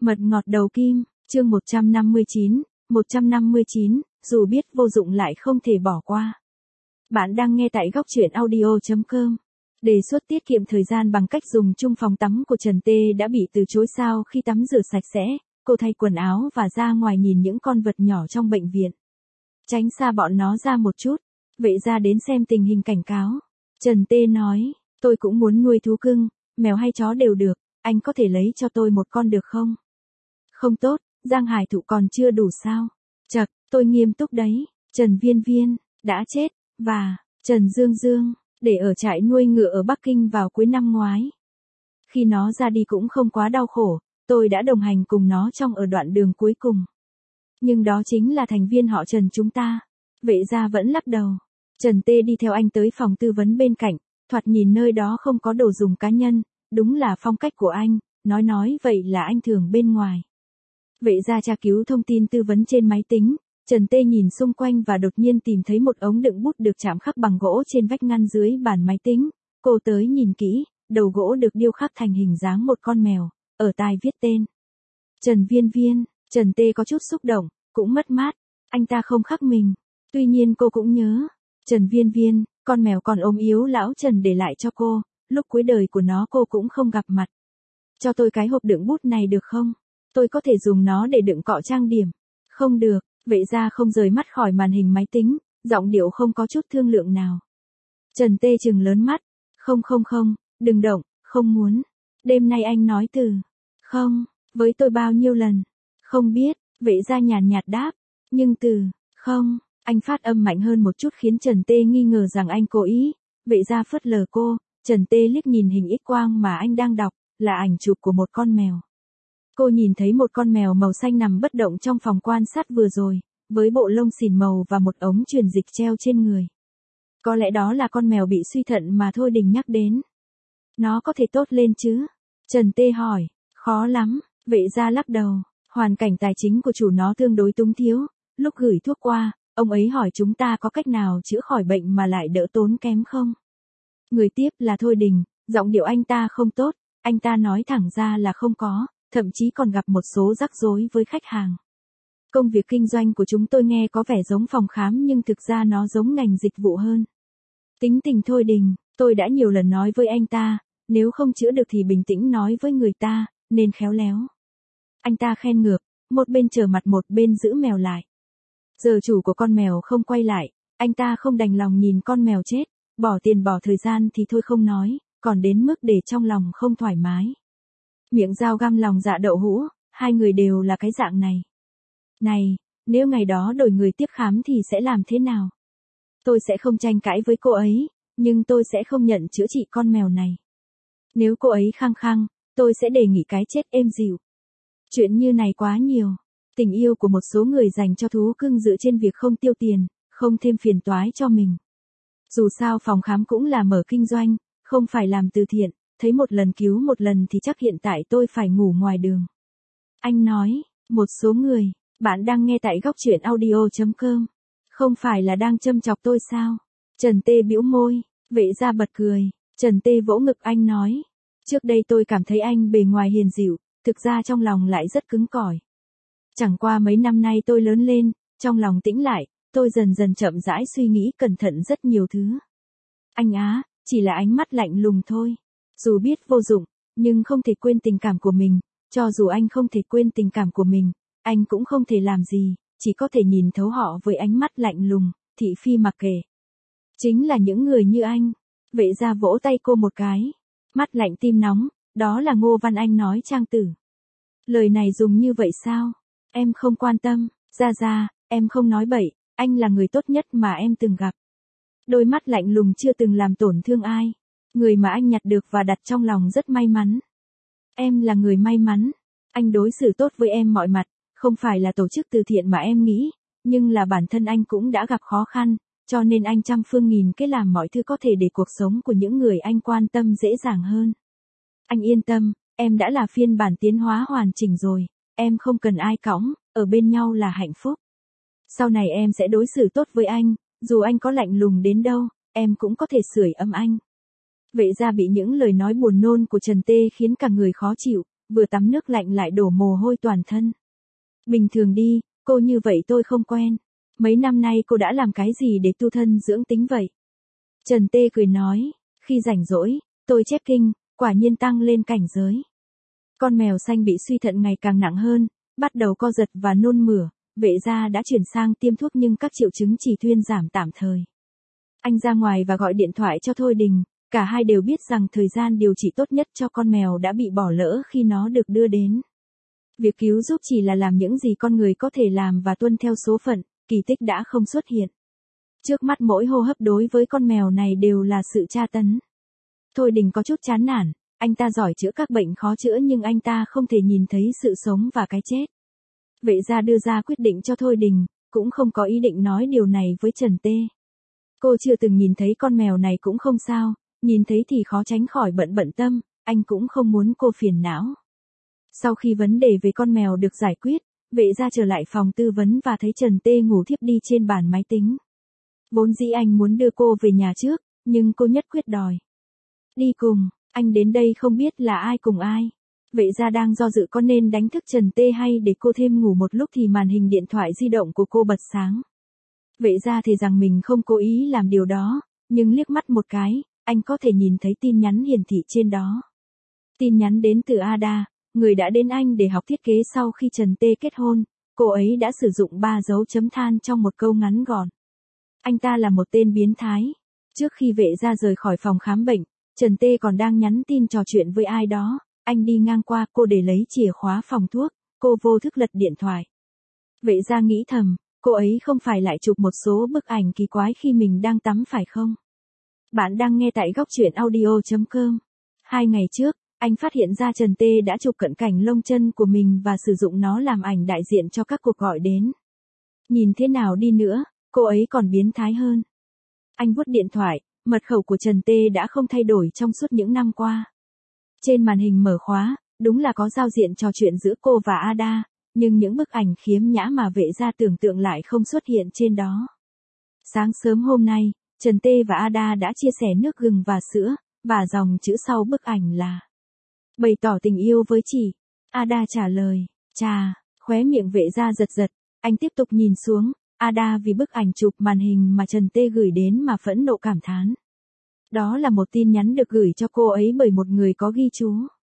Mật ngọt đầu kim, chương 159, dù biết vô dụng lại không thể bỏ qua. Bạn đang nghe tại góc truyện audio.com. Đề xuất tiết kiệm thời gian bằng cách dùng chung phòng tắm của Trần Tê đã bị từ chối sau khi tắm rửa sạch sẽ, cô thay quần áo và ra ngoài nhìn những con vật nhỏ trong bệnh viện. Tránh xa bọn nó ra một chút, vậy ra đến xem tình hình cảnh cáo. Trần Tê nói, tôi cũng muốn nuôi thú cưng, mèo hay chó đều được, anh có thể lấy cho tôi một con được không? Không tốt, Giang Hải Thụ còn chưa đủ sao? Chậc, tôi nghiêm túc đấy. Trần Viên Viên, đã chết, và Trần Dương Dương, để ở trại nuôi ngựa ở Bắc Kinh vào cuối năm ngoái. Khi nó ra đi cũng không quá đau khổ, tôi đã đồng hành cùng nó trong ở đoạn đường cuối cùng. Nhưng đó chính là thành viên họ Trần chúng ta. Vệ gia vẫn lắc đầu. Trần Tê đi theo anh tới phòng tư vấn bên cạnh, thoạt nhìn nơi đó không có đồ dùng cá nhân, đúng là phong cách của anh, nói vậy là anh thường bên ngoài. Vệ gia tra cứu thông tin tư vấn trên máy tính, Trần Tê nhìn xung quanh và đột nhiên tìm thấy một ống đựng bút được chạm khắc bằng gỗ trên vách ngăn dưới bàn máy tính. Cô tới nhìn kỹ, đầu gỗ được điêu khắc thành hình dáng một con mèo, ở tai viết tên. Trần Viên Viên, Trần Tê có chút xúc động, cũng mất mát, anh ta không khắc mình. Tuy nhiên cô cũng nhớ, Trần Viên Viên, con mèo còn ốm yếu lão Trần để lại cho cô, lúc cuối đời của nó cô cũng không gặp mặt. Cho tôi cái hộp đựng bút này được không? Tôi có thể dùng nó để đựng cọ trang điểm. Không được, vệ gia không rời mắt khỏi màn hình máy tính, giọng điệu không có chút thương lượng nào. Trần Tê trừng lớn mắt. Không, đừng động, không muốn. Đêm nay anh nói từ không, với tôi bao nhiêu lần? Không biết, vệ gia nhàn nhạt đáp. Nhưng từ không, anh phát âm mạnh hơn một chút khiến Trần Tê nghi ngờ rằng anh cố ý. Vệ gia phớt lờ cô, Trần Tê liếc nhìn hình X-quang mà anh đang đọc, là ảnh chụp của một con mèo. Cô nhìn thấy một con mèo màu xanh nằm bất động trong phòng quan sát vừa rồi, với bộ lông xỉn màu và một ống truyền dịch treo trên người. Có lẽ đó là con mèo bị suy thận mà Thôi Đình nhắc đến. Nó có thể tốt lên chứ? Trần Tê hỏi, khó lắm, vệ gia lắc đầu, hoàn cảnh tài chính của chủ nó tương đối túng thiếu, lúc gửi thuốc qua, ông ấy hỏi chúng ta có cách nào chữa khỏi bệnh mà lại đỡ tốn kém không? Người tiếp là Thôi Đình, giọng điệu anh ta không tốt, anh ta nói thẳng ra là không có, thậm chí còn gặp một số rắc rối với khách hàng. Công việc kinh doanh của chúng tôi nghe có vẻ giống phòng khám nhưng thực ra nó giống ngành dịch vụ hơn. Tính tình Thôi Đình, tôi đã nhiều lần nói với anh ta, nếu không chữa được thì bình tĩnh nói với người ta, nên khéo léo. Anh ta khen ngược, một bên trở mặt một bên giữ mèo lại. Giờ chủ của con mèo không quay lại, anh ta không đành lòng nhìn con mèo chết, bỏ tiền bỏ thời gian thì thôi không nói, còn đến mức để trong lòng không thoải mái. Miệng dao găm lòng dạ đậu hũ, hai người đều là cái dạng này. Này, nếu ngày đó đổi người tiếp khám thì sẽ làm thế nào? Tôi sẽ không tranh cãi với cô ấy, nhưng tôi sẽ không nhận chữa trị con mèo này. Nếu cô ấy khăng khăng, tôi sẽ đề nghị cái chết êm dịu. Chuyện như này quá nhiều. Tình yêu của một số người dành cho thú cưng dựa trên việc không tiêu tiền, không thêm phiền toái cho mình. Dù sao phòng khám cũng là mở kinh doanh, không phải làm từ thiện, thấy một lần cứu một lần thì chắc hiện tại tôi phải ngủ ngoài đường. Anh nói, một số người, bạn đang nghe tại góc truyện audio.com. Không phải là đang châm chọc tôi sao? Trần Tê bĩu môi, vệ gia bật cười. Trần Tê vỗ ngực anh nói, trước đây tôi cảm thấy anh bề ngoài hiền dịu, thực ra trong lòng lại rất cứng cỏi. Chẳng qua mấy năm nay tôi lớn lên, trong lòng tĩnh lại, tôi dần dần chậm rãi suy nghĩ cẩn thận rất nhiều thứ. Anh á, chỉ là ánh mắt lạnh lùng thôi. Dù biết vô dụng, nhưng không thể quên tình cảm của mình, cho dù anh không thể quên tình cảm của mình, anh cũng không thể làm gì, chỉ có thể nhìn thấu họ với ánh mắt lạnh lùng, thị phi mặc kệ. Chính là những người như anh. Vệ gia vỗ tay cô một cái. Mắt lạnh tim nóng, đó là Ngô Văn Anh nói Trang Tử. Lời này dùng như vậy sao? Em không quan tâm, Gia, em không nói bậy, anh là người tốt nhất mà em từng gặp. Đôi mắt lạnh lùng chưa từng làm tổn thương ai. Người mà anh nhặt được và đặt trong lòng rất may mắn. Em là người may mắn. Anh đối xử tốt với em mọi mặt, không phải là tổ chức từ thiện mà em nghĩ, nhưng là bản thân anh cũng đã gặp khó khăn, cho nên anh trăm phương nghìn kế làm mọi thứ có thể để cuộc sống của những người anh quan tâm dễ dàng hơn. Anh yên tâm, em đã là phiên bản tiến hóa hoàn chỉnh rồi, em không cần ai cõng, ở bên nhau là hạnh phúc. Sau này em sẽ đối xử tốt với anh, dù anh có lạnh lùng đến đâu, em cũng có thể sưởi ấm anh. Vệ gia bị những lời nói buồn nôn của Trần Tê khiến cả người khó chịu, vừa tắm nước lạnh lại đổ mồ hôi toàn thân. Bình thường đi, cô như vậy tôi không quen. Mấy năm nay cô đã làm cái gì để tu thân dưỡng tính vậy? Trần Tê cười nói, khi rảnh rỗi, tôi chép kinh, quả nhiên tăng lên cảnh giới. Con mèo xanh bị suy thận ngày càng nặng hơn, bắt đầu co giật và nôn mửa, Vệ gia đã chuyển sang tiêm thuốc nhưng các triệu chứng chỉ thuyên giảm tạm thời. Anh ra ngoài và gọi điện thoại cho Thôi Đình, cả hai đều biết rằng thời gian điều trị tốt nhất cho con mèo đã bị bỏ lỡ khi nó được đưa đến. Việc cứu giúp chỉ là làm những gì con người có thể làm và tuân theo số phận, kỳ tích đã không xuất hiện. Trước mắt mỗi hô hấp đối với con mèo này đều là sự tra tấn. Thôi Đình có chút chán nản, anh ta giỏi chữa các bệnh khó chữa nhưng anh ta không thể nhìn thấy sự sống và cái chết. Vệ gia đưa ra quyết định cho Thôi Đình, cũng không có ý định nói điều này với Trần Tê. Cô chưa từng nhìn thấy con mèo này cũng không sao, nhìn thấy thì khó tránh khỏi bận tâm, anh cũng không muốn cô phiền não. Sau khi vấn đề về con mèo được giải quyết, Vệ gia trở lại phòng tư vấn và thấy Trần Tê ngủ thiếp đi trên bàn máy tính. Vốn dĩ anh muốn đưa cô về nhà trước, nhưng cô nhất quyết đòi đi cùng, anh đến đây không biết là ai cùng ai. Vệ gia đang do dự có nên đánh thức Trần Tê hay để cô thêm ngủ một lúc thì màn hình điện thoại di động của cô bật sáng. Vệ gia thề rằng mình không cố ý làm điều đó, nhưng liếc mắt một cái, anh có thể nhìn thấy tin nhắn hiển thị trên đó. Tin nhắn đến từ Ada, người đã đến anh để học thiết kế sau khi Trần Tê kết hôn, cô ấy đã sử dụng 3 dấu chấm than trong một câu ngắn gọn. Anh ta là một tên biến thái. Trước khi Vệ gia rời khỏi phòng khám bệnh, Trần Tê còn đang nhắn tin trò chuyện với ai đó, anh đi ngang qua cô để lấy chìa khóa phòng thuốc, cô vô thức lật điện thoại. Vệ gia nghĩ thầm, cô ấy không phải lại chụp một số bức ảnh kỳ quái khi mình đang tắm phải không? Bạn đang nghe tại góc truyện audio.com. 2 ngày trước, anh phát hiện ra Trần Tê đã chụp cận cảnh lông chân của mình và sử dụng nó làm ảnh đại diện cho các cuộc gọi đến. Nhìn thế nào đi nữa, cô ấy còn biến thái hơn. Anh vuốt điện thoại, mật khẩu của Trần Tê đã không thay đổi trong suốt những năm qua. Trên màn hình mở khóa, đúng là có giao diện trò chuyện giữa cô và Ada, nhưng những bức ảnh khiếm nhã mà Vệ gia tưởng tượng lại không xuất hiện trên đó. Sáng sớm hôm nay, Trần Tê và Ada đã chia sẻ nước gừng và sữa, và dòng chữ sau bức ảnh là bày tỏ tình yêu với chị. Ada trả lời, chà, khóe miệng Vệ gia giật giật, anh tiếp tục nhìn xuống, Ada vì bức ảnh chụp màn hình mà Trần Tê gửi đến mà phẫn nộ cảm thán. Đó là một tin nhắn được gửi cho cô ấy bởi một người có ghi chú.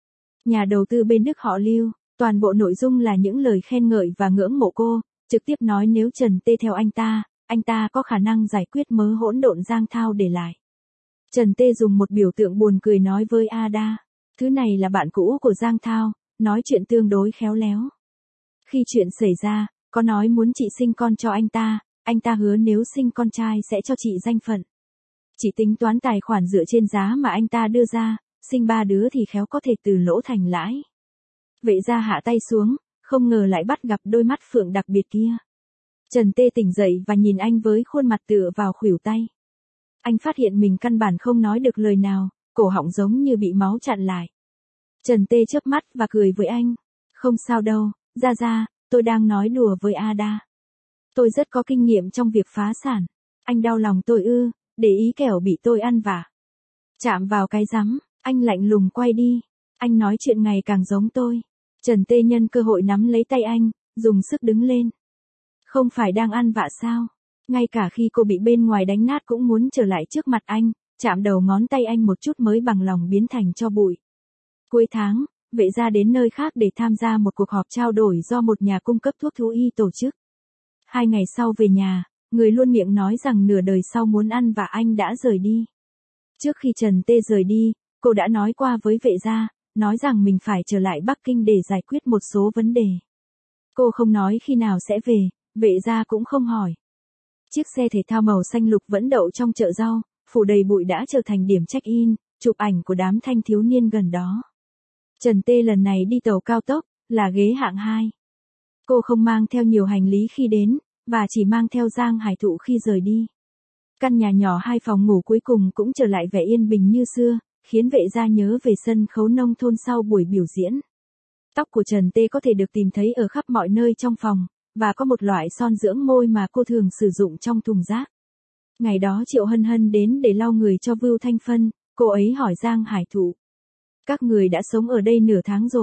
Nhà đầu tư bên Đức họ Lưu, toàn bộ nội dung là những lời khen ngợi và ngưỡng mộ cô, trực tiếp nói nếu Trần Tê theo anh ta có khả năng giải quyết mớ hỗn độn Giang Thao để lại. Trần Tê dùng một biểu tượng buồn cười nói với Ada, thứ này là bạn cũ của Giang Thao, nói chuyện tương đối khéo léo. Khi chuyện xảy ra, có nói muốn chị sinh con cho anh ta hứa nếu sinh con trai sẽ cho chị danh phận. Chỉ tính toán tài khoản dựa trên giá mà anh ta đưa ra, sinh 3 đứa thì khéo có thể từ lỗ thành lãi. Vệ gia hạ tay xuống, không ngờ lại bắt gặp đôi mắt phượng đặc biệt kia. Trần Tê tỉnh dậy và nhìn anh với khuôn mặt tựa vào khuỷu tay. Anh phát hiện mình căn bản không nói được lời nào, cổ họng giống như bị máu chặn lại. Trần Tê chớp mắt và cười với anh. Không sao đâu, Gia, tôi đang nói đùa với Ada. Tôi rất có kinh nghiệm trong việc phá sản. Anh đau lòng tôi ư, để ý kẻo bị tôi ăn vạ. Chạm vào cái rắm, anh lạnh lùng quay đi. Anh nói chuyện ngày càng giống tôi. Trần Tê nhân cơ hội nắm lấy tay anh, dùng sức đứng lên. Không phải đang ăn vạ sao? Ngay cả khi cô bị bên ngoài đánh nát cũng muốn trở lại trước mặt anh, chạm đầu ngón tay anh một chút mới bằng lòng biến thành tro bụi. Cuối tháng, Vệ gia đến nơi khác để tham gia một cuộc họp trao đổi do một nhà cung cấp thuốc thú y tổ chức. 2 ngày sau về nhà, người luôn miệng nói rằng nửa đời sau muốn ăn và anh đã rời đi. Trước khi Trần Tê rời đi, cô đã nói qua với Vệ gia, nói rằng mình phải trở lại Bắc Kinh để giải quyết một số vấn đề. Cô không nói khi nào sẽ về, Vệ gia cũng không hỏi. Chiếc xe thể thao màu xanh lục vẫn đậu trong chợ rau, phủ đầy bụi đã trở thành điểm check-in, chụp ảnh của đám thanh thiếu niên gần đó. Trần Tê lần này đi tàu cao tốc, là ghế hạng 2. Cô không mang theo nhiều hành lý khi đến, và chỉ mang theo Giang Hải Thụ khi rời đi. Căn nhà nhỏ 2 phòng ngủ cuối cùng cũng trở lại vẻ yên bình như xưa, khiến Vệ gia nhớ về sân khấu nông thôn sau buổi biểu diễn. Tóc của Trần Tê có thể được tìm thấy ở khắp mọi nơi trong phòng, và có một loại son dưỡng môi mà cô thường sử dụng trong thùng rác. Ngày đó Triệu Hân Hân đến để lau người cho Vưu Thanh Phân, cô ấy hỏi Giang Hải Thụ. Các người đã sống ở đây nửa tháng rồi,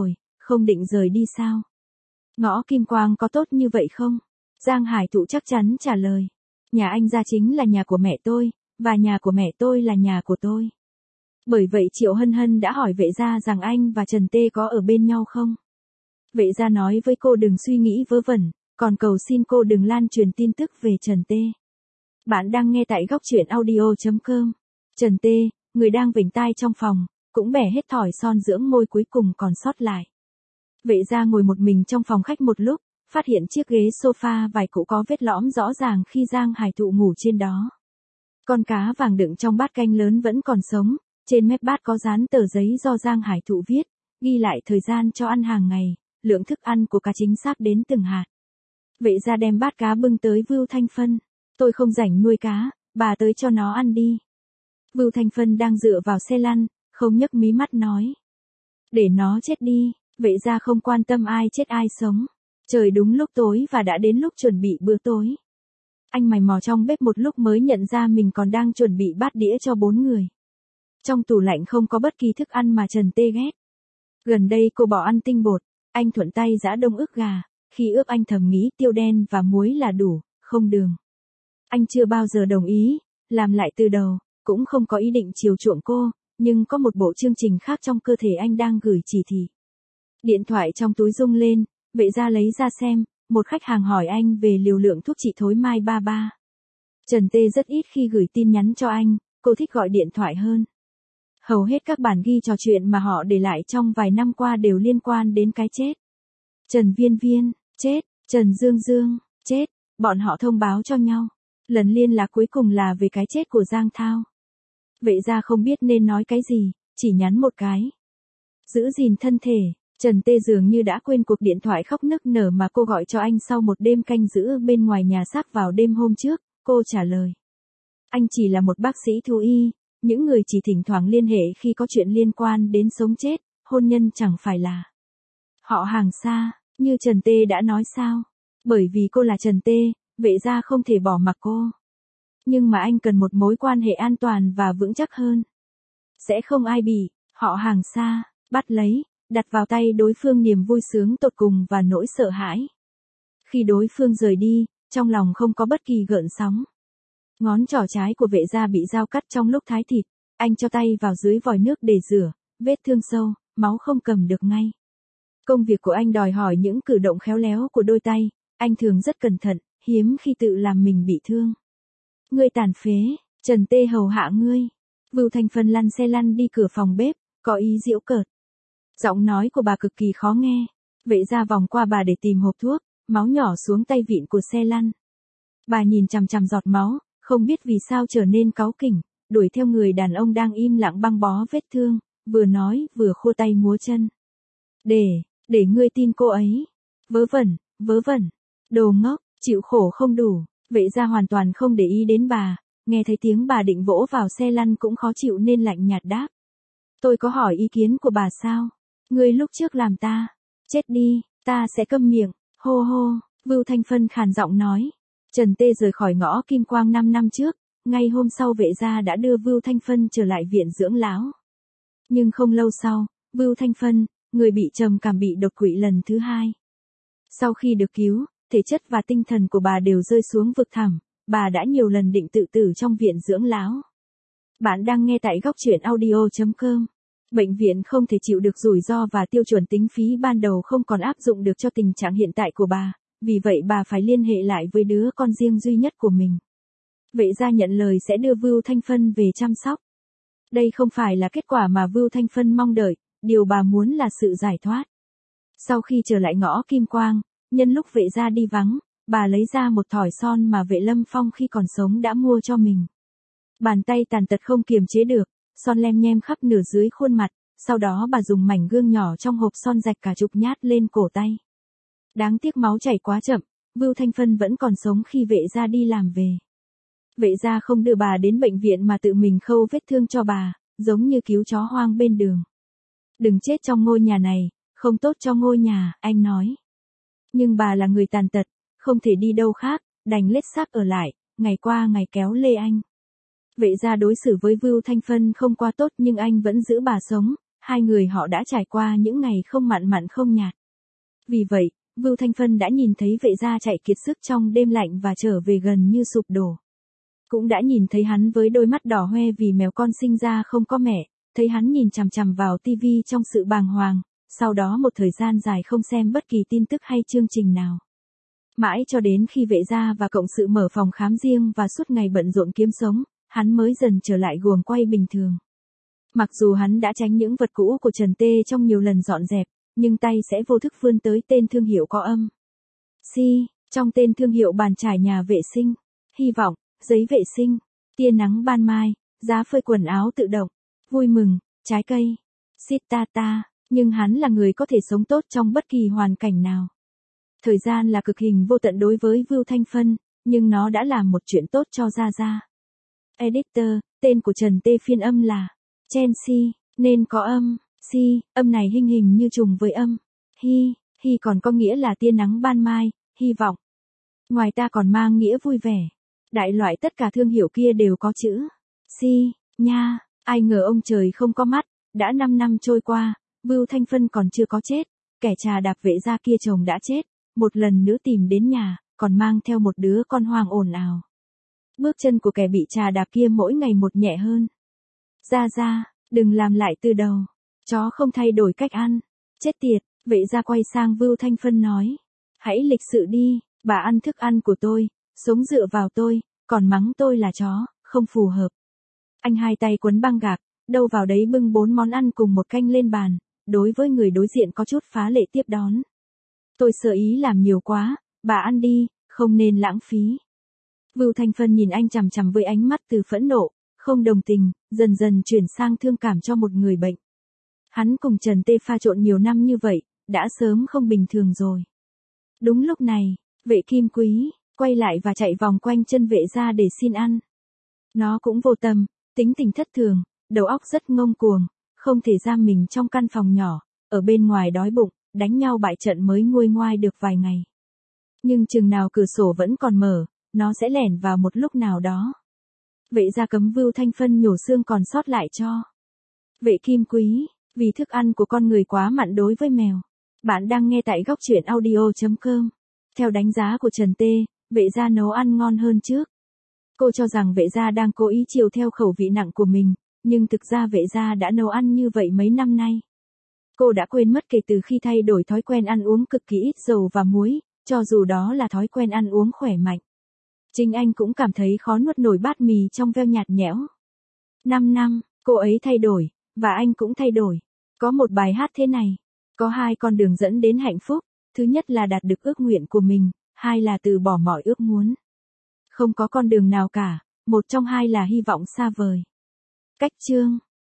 không định rời đi sao? Ngõ Kim Quang có tốt như vậy không? Giang Hải Thụ chắc chắn trả lời. Nhà anh Gia chính là nhà của mẹ tôi, và nhà của mẹ tôi là nhà của tôi. Bởi vậy Triệu Hân Hân đã hỏi Vệ Gia rằng anh và Trần Tê có ở bên nhau không? Vệ Gia nói với cô đừng suy nghĩ vớ vẩn, còn cầu xin cô đừng lan truyền tin tức về Trần Tê. Bạn đang nghe tại góc truyện audio.com. Trần Tê, người đang vểnh tai trong phòng, cũng bẻ hết thỏi son dưỡng môi cuối cùng còn sót lại. Vệ Gia ngồi một mình trong phòng khách một lúc, phát hiện chiếc ghế sofa vài cũ có vết lõm rõ ràng khi Giang Hải Thụ ngủ trên đó. Con cá vàng đựng trong bát canh lớn vẫn còn sống, trên mép bát có dán tờ giấy do Giang Hải Thụ viết, ghi lại thời gian cho ăn hàng ngày, lượng thức ăn của cá chính xác đến từng hạt. Vệ Gia đem bát cá bưng tới Vưu Thanh Phân. Tôi không rảnh nuôi cá, bà tới cho nó ăn đi. Vưu Thanh Phân đang dựa vào xe lăn, không nhấc mí mắt nói. Để nó chết đi, Vệ Gia không quan tâm ai chết ai sống. Trời đúng lúc tối và đã đến lúc chuẩn bị bữa tối. Anh mày mò trong bếp một lúc mới nhận ra mình còn đang chuẩn bị bát đĩa cho 4 người. Trong tủ lạnh không có bất kỳ thức ăn mà Trần Tê ghét. Gần đây cô bỏ ăn tinh bột, anh thuận tay giã đông ức gà, khi ướp anh thầm nghĩ tiêu đen và muối là đủ, không đường. Anh chưa bao giờ đồng ý, làm lại từ đầu, cũng không có ý định chiều chuộng cô, nhưng có một bộ chương trình khác trong cơ thể anh đang gửi chỉ thị. Điện thoại trong túi rung lên, Vệ Gia lấy ra xem, một khách hàng hỏi anh về liều lượng thuốc trị thối mai 33. Trần Tê rất ít khi gửi tin nhắn cho anh, cô thích gọi điện thoại hơn. Hầu hết các bản ghi trò chuyện mà họ để lại trong vài năm qua đều liên quan đến cái chết. Trần Viên Viên, chết, Trần Dương Dương, chết, bọn họ thông báo cho nhau. Lần liên lạc cuối cùng là về cái chết của Giang Thao. Vệ Gia không biết nên nói cái gì, chỉ nhắn một cái. Giữ gìn thân thể. Trần Tê dường như đã quên cuộc điện thoại khóc nức nở mà cô gọi cho anh sau một đêm canh giữ bên ngoài nhà xác vào đêm hôm trước, cô trả lời. Anh chỉ là một bác sĩ thú y, những người chỉ thỉnh thoảng liên hệ khi có chuyện liên quan đến sống chết, hôn nhân chẳng phải là họ hàng xa, như Trần Tê đã nói sao. Bởi vì cô là Trần Tê, Vệ Gia không thể bỏ mặc cô. Nhưng mà anh cần một mối quan hệ an toàn và vững chắc hơn. Sẽ không ai bị họ hàng xa bắt lấy, đặt vào tay đối phương niềm vui sướng tột cùng và nỗi sợ hãi. Khi đối phương rời đi, trong lòng không có bất kỳ gợn sóng. Ngón trỏ trái của Vệ Gia bị dao cắt trong lúc thái thịt, anh cho tay vào dưới vòi nước để rửa, vết thương sâu, máu không cầm được ngay. Công việc của anh đòi hỏi những cử động khéo léo của đôi tay, anh thường rất cẩn thận, hiếm khi tự làm mình bị thương. Ngươi tàn phế, Trần Tê hầu hạ ngươi. Vưu Thanh Phân lăn xe lăn đi cửa phòng bếp, có ý giễu cợt. Giọng nói của bà cực kỳ khó nghe. Vệ Gia vòng qua bà để tìm hộp thuốc, máu nhỏ xuống tay vịn của xe lăn. Bà nhìn chằm chằm giọt máu, không biết vì sao trở nên cáu kỉnh, đuổi theo người đàn ông đang im lặng băng bó vết thương, vừa nói vừa khua tay múa chân. Để ngươi tin cô ấy. Vớ vẩn, đồ ngốc, chịu khổ không đủ. Vệ Gia hoàn toàn không để ý đến bà, nghe thấy tiếng bà định vỗ vào xe lăn cũng khó chịu nên lạnh nhạt đáp. Tôi có hỏi ý kiến của bà sao? Ngươi lúc trước làm ta chết đi, ta sẽ câm miệng. Hô hô, Vưu Thanh Phân khàn giọng nói. Trần Tê rời khỏi ngõ Kim Quang 5 năm trước, ngay hôm sau Vệ Gia đã đưa Vưu Thanh Phân trở lại viện dưỡng lão. Nhưng không lâu sau, Vưu Thanh Phân, người bị trầm cảm bị đột quỵ lần thứ 2. Sau khi được cứu, thể chất và tinh thần của bà đều rơi xuống vực thẳm, bà đã nhiều lần định tự tử trong viện dưỡng lão. Bạn đang nghe tại góc truyện audio.com. Bệnh viện không thể chịu được rủi ro và tiêu chuẩn tính phí ban đầu không còn áp dụng được cho tình trạng hiện tại của bà, vì vậy bà phải liên hệ lại với đứa con riêng duy nhất của mình. Vệ Gia nhận lời sẽ đưa Vưu Thanh Phân về chăm sóc. Đây không phải là kết quả mà Vưu Thanh Phân mong đợi, điều bà muốn là sự giải thoát. Sau khi trở lại ngõ Kim Quang, nhân lúc Vệ Gia đi vắng, bà lấy ra một thỏi son mà Vệ Lâm Phong khi còn sống đã mua cho mình. Bàn tay tàn tật không kiềm chế được, son lem nhem khắp nửa dưới khuôn mặt, sau đó bà dùng mảnh gương nhỏ trong hộp son rạch cả chục nhát lên cổ tay. Đáng tiếc máu chảy quá chậm, Vưu Thanh Phân vẫn còn sống khi Vệ Gia đi làm về. Vệ Gia không đưa bà đến bệnh viện mà tự mình khâu vết thương cho bà, giống như cứu chó hoang bên đường. Đừng chết trong ngôi nhà này, không tốt cho ngôi nhà, anh nói. Nhưng bà là người tàn tật, không thể đi đâu khác, đành lết xác ở lại, ngày qua ngày kéo lê anh. Vệ Gia đối xử với Vưu Thanh Phân không quá tốt nhưng anh vẫn giữ bà sống, hai người họ đã trải qua những ngày không mặn mặn không nhạt. Vì vậy, Vưu Thanh Phân đã nhìn thấy Vệ Gia chạy kiệt sức trong đêm lạnh và trở về gần như sụp đổ. Cũng đã nhìn thấy hắn với đôi mắt đỏ hoe vì mèo con sinh ra không có mẹ, thấy hắn nhìn chằm chằm vào tivi trong sự bàng hoàng, sau đó một thời gian dài không xem bất kỳ tin tức hay chương trình nào. Mãi cho đến khi Vệ Gia và cộng sự mở phòng khám riêng và suốt ngày bận rộn kiếm sống, hắn mới dần trở lại guồng quay bình thường. Mặc dù hắn đã tránh những vật cũ của Trần Tê trong nhiều lần dọn dẹp, nhưng tay sẽ vô thức vươn tới tên thương hiệu có âm Si, trong tên thương hiệu bàn chải nhà vệ sinh, hy vọng, giấy vệ sinh, tia nắng ban mai, giá phơi quần áo tự động, vui mừng, trái cây, Sitata, nhưng hắn là người có thể sống tốt trong bất kỳ hoàn cảnh nào. Thời gian là cực hình vô tận đối với Vưu Thanh Phân, nhưng nó đã làm một chuyện tốt cho Gia Gia. Editor, tên của Trần Tê phiên âm là Chelsea, nên có âm Si, âm này hình hình như trùng với âm Hi còn có nghĩa là tia nắng ban mai, hy vọng. Ngoài ta còn mang nghĩa vui vẻ. Đại loại tất cả thương hiệu kia đều có chữ Si, nha, ai ngờ ông trời không có mắt, đã 5 năm trôi qua, Vưu Thanh Phân còn chưa có chết, kẻ trà đạp Vệ Gia kia chồng đã chết, một lần nữa tìm đến nhà, còn mang theo một đứa con hoang ồn ào. Bước chân của kẻ bị trà đạp kia mỗi ngày một nhẹ hơn. Gia Gia, đừng làm lại từ đầu. Chó không thay đổi cách ăn. Chết tiệt, Vệ Gia quay sang Vưu Thanh Phân nói. Hãy lịch sự đi, bà ăn thức ăn của tôi, sống dựa vào tôi, còn mắng tôi là chó, không phù hợp. Anh hai tay quấn băng gạc, đâu vào đấy bưng 4 món ăn cùng một canh lên bàn, đối với người đối diện có chút phá lệ tiếp đón. Tôi sợ ý làm nhiều quá, bà ăn đi, không nên lãng phí. Vưu Thanh Phân nhìn anh chằm chằm với ánh mắt từ phẫn nộ, không đồng tình, dần dần chuyển sang thương cảm cho một người bệnh. Hắn cùng Trần Tê pha trộn nhiều năm như vậy, đã sớm không bình thường rồi. Đúng lúc này, Vệ Kim Quý quay lại và chạy vòng quanh chân Vệ Gia để xin ăn. Nó cũng vô tâm, tính tình thất thường, đầu óc rất ngông cuồng, không thể giam mình trong căn phòng nhỏ, ở bên ngoài đói bụng, đánh nhau bại trận mới nguôi ngoai được vài ngày. Nhưng chừng nào cửa sổ vẫn còn mở, nó sẽ lẻn vào một lúc nào đó. Vệ Gia cấm Vưu Thanh Phân nhổ xương còn sót lại cho Vệ Kim Quý, vì thức ăn của con người quá mặn đối với mèo. Bạn đang nghe tại góc truyện audio.com. Theo đánh giá của Trần Tê, Vệ Gia nấu ăn ngon hơn trước. Cô cho rằng Vệ Gia đang cố ý chiều theo khẩu vị nặng của mình, nhưng thực ra Vệ Gia đã nấu ăn như vậy mấy năm nay. Cô đã quên mất kể từ khi thay đổi thói quen ăn uống cực kỳ ít dầu và muối, cho dù đó là thói quen ăn uống khỏe mạnh. Chính anh cũng cảm thấy khó nuốt nổi bát mì trong veo nhạt nhẽo. 5 năm, cô ấy thay đổi, và anh cũng thay đổi. Có một bài hát thế này. Có 2 con đường dẫn đến hạnh phúc. Thứ nhất là đạt được ước nguyện của mình, 2 là từ bỏ mọi ước muốn. Không có con đường nào cả, một trong 2 là hy vọng xa vời. Cách chương